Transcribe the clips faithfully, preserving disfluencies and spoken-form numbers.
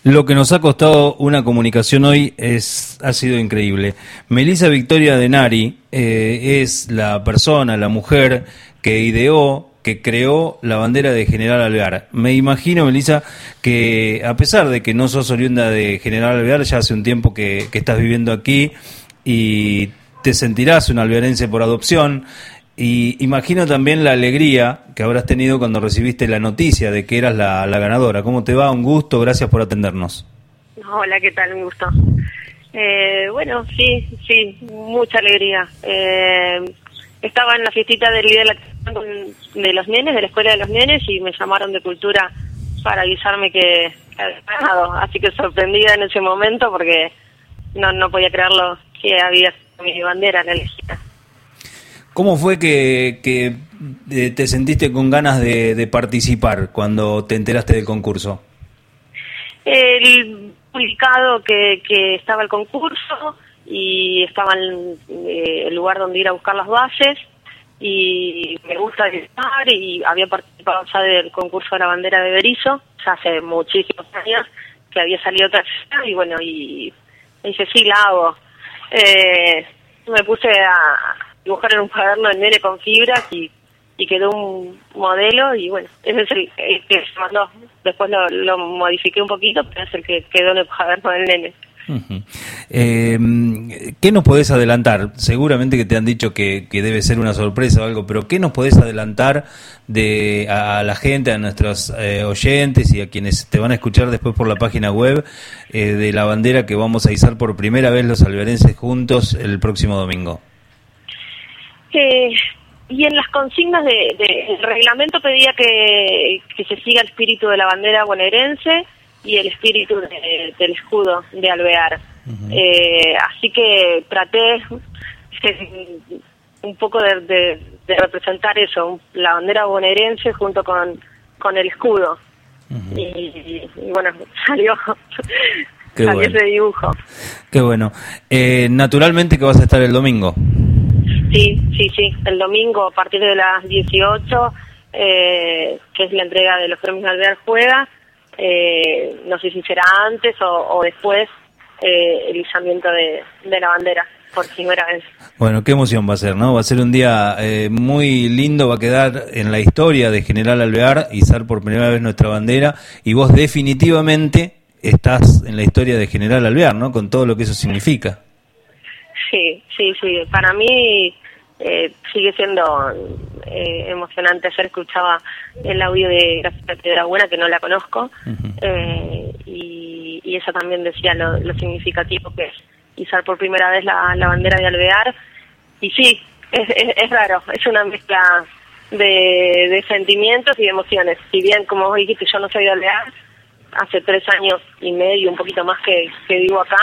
Lo que nos ha costado una comunicación hoy es ha sido increíble. Melissa Victoria Denari eh, es la persona, la mujer que ideó, que creó la bandera de General Alvear. Me imagino, Melissa, que a pesar de que no sos oriunda de General Alvear, ya hace un tiempo que, que estás viviendo aquí y te sentirás un alvearense por adopción. Y imagino también la alegría que habrás tenido cuando recibiste la noticia de que eras la, la ganadora. ¿Cómo te va? Un gusto, gracias por atendernos. Hola, ¿qué tal? Un gusto. Eh, bueno, sí, sí, mucha alegría. Eh, estaba en la fiestita del Día de, la, de los nenes, de la escuela de los nenes, y me llamaron de Cultura para avisarme que, que había ganado. Así que sorprendida en ese momento porque no, no podía creerlo que había mi bandera la elegida. ¿Cómo fue que, que te sentiste con ganas de, de participar cuando te enteraste del concurso? El publicado que, que estaba el concurso y estaba en eh, el lugar donde ir a buscar las bases, y me gusta estar, y había participado ya del concurso de la bandera de Berisso, ya hace muchísimos años que había salido otra y bueno, y me dije, sí, la hago. Eh, me puse a dibujar en un cuaderno el nene con fibras y, y quedó un modelo, y bueno, ese es el, el que se mandó. Después lo, lo modifiqué un poquito, pero es el que quedó en el cuaderno del nene. Uh-huh. Eh, ¿Qué nos podés adelantar? Seguramente que te han dicho que, que debe ser una sorpresa o algo, pero ¿qué nos podés adelantar de a, a la gente, a nuestros eh, oyentes y a quienes te van a escuchar después por la página web eh, de la bandera que vamos a izar por primera vez los alvearenses juntos el próximo domingo? Eh, y en las consignas del de, el reglamento pedía que, que se siga el espíritu de la bandera bonaerense y el espíritu de, del escudo de Alvear. Uh-huh. Eh, así que traté eh, un poco de, de, de representar eso, la bandera bonaerense junto con, con el escudo. Uh-huh. y, y, y bueno, salió, Qué salió bueno. ese dibujo. Qué bueno. Eh, naturalmente que vas a estar el domingo. Sí, sí, sí, el domingo a partir de las dieciocho, eh, que es la entrega de los premios Alvear Juega. Eh, no sé si será antes o, o después eh, el izamiento de, de la bandera por primera vez. Bueno, qué emoción va a ser, ¿no? Va a ser un día eh, muy lindo, va a quedar en la historia de General Alvear izar por primera vez nuestra bandera, y vos definitivamente estás en la historia de General Alvear, ¿no? Con todo lo que eso significa. Sí, sí, sí. Para mí eh, sigue siendo eh, emocionante. Ayer escuchaba el audio de Graciela Piedrabuena, que no la conozco, uh-huh. eh, y, y ella también decía lo, lo significativo que es izar por primera vez la, la bandera de Alvear. Y sí, es, es, es raro, es una mezcla de, de sentimientos y de emociones. Si bien, como vos dijiste, yo no soy de Alvear, hace tres años y medio, un poquito más que, que vivo acá,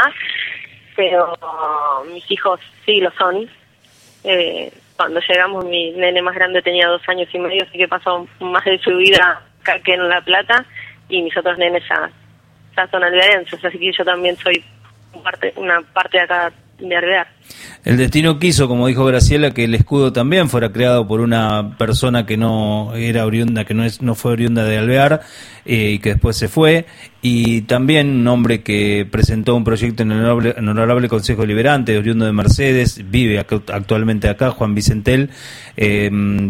pero mis hijos sí lo son. Eh, cuando llegamos, mi nene más grande tenía dos años y medio, así que pasó más de su vida acá que en La Plata, y mis otros nenes ya, ya son alvearenses, así que yo también soy parte, una parte de acá de Alvear. El destino quiso, como dijo Graciela, que el escudo también fuera creado por una persona que no era oriunda, que no es no fue oriunda de Alvear, eh, y que después se fue, y también un hombre que presentó un proyecto en el honorable, en el honorable Consejo Deliberante, oriundo de Mercedes, vive actualmente acá, Juan Vicentel, eh,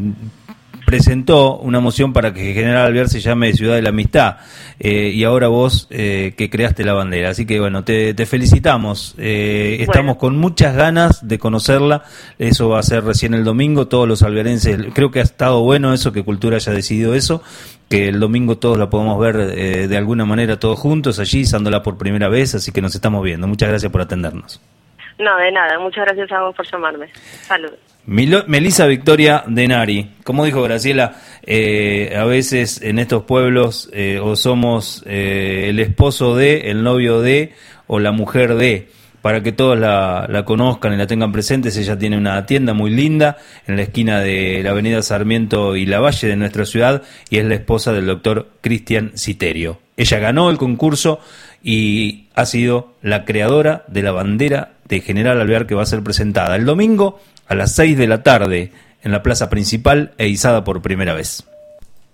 presentó una moción para que General Alvear se llame Ciudad de la Amistad, eh, y ahora vos eh, que creaste la bandera. Así que bueno, te, te felicitamos. Eh, bueno. Estamos con muchas ganas de conocerla. Eso va a ser recién el domingo. Todos los alvearenses, creo que ha estado bueno eso, que Cultura haya decidido eso, que el domingo todos la podemos ver eh, de alguna manera todos juntos allí, izándola por primera vez. Así que nos estamos viendo. Muchas gracias por atendernos. No, de nada. Muchas gracias a vos por llamarme. Saludos. Milo, Melissa Victoria Denari, como dijo Graciela, eh, a veces en estos pueblos eh, o somos eh, el esposo de, el novio de o la mujer de, para que todos la, la conozcan y la tengan presentes. Ella tiene una tienda muy linda en la esquina de la avenida Sarmiento y Lavalle de nuestra ciudad, y es la esposa del doctor Cristian Citerio. Ella ganó el concurso y ha sido la creadora de la bandera de General Alvear, que va a ser presentada el domingo a las seis de la tarde en la plaza principal e izada por primera vez.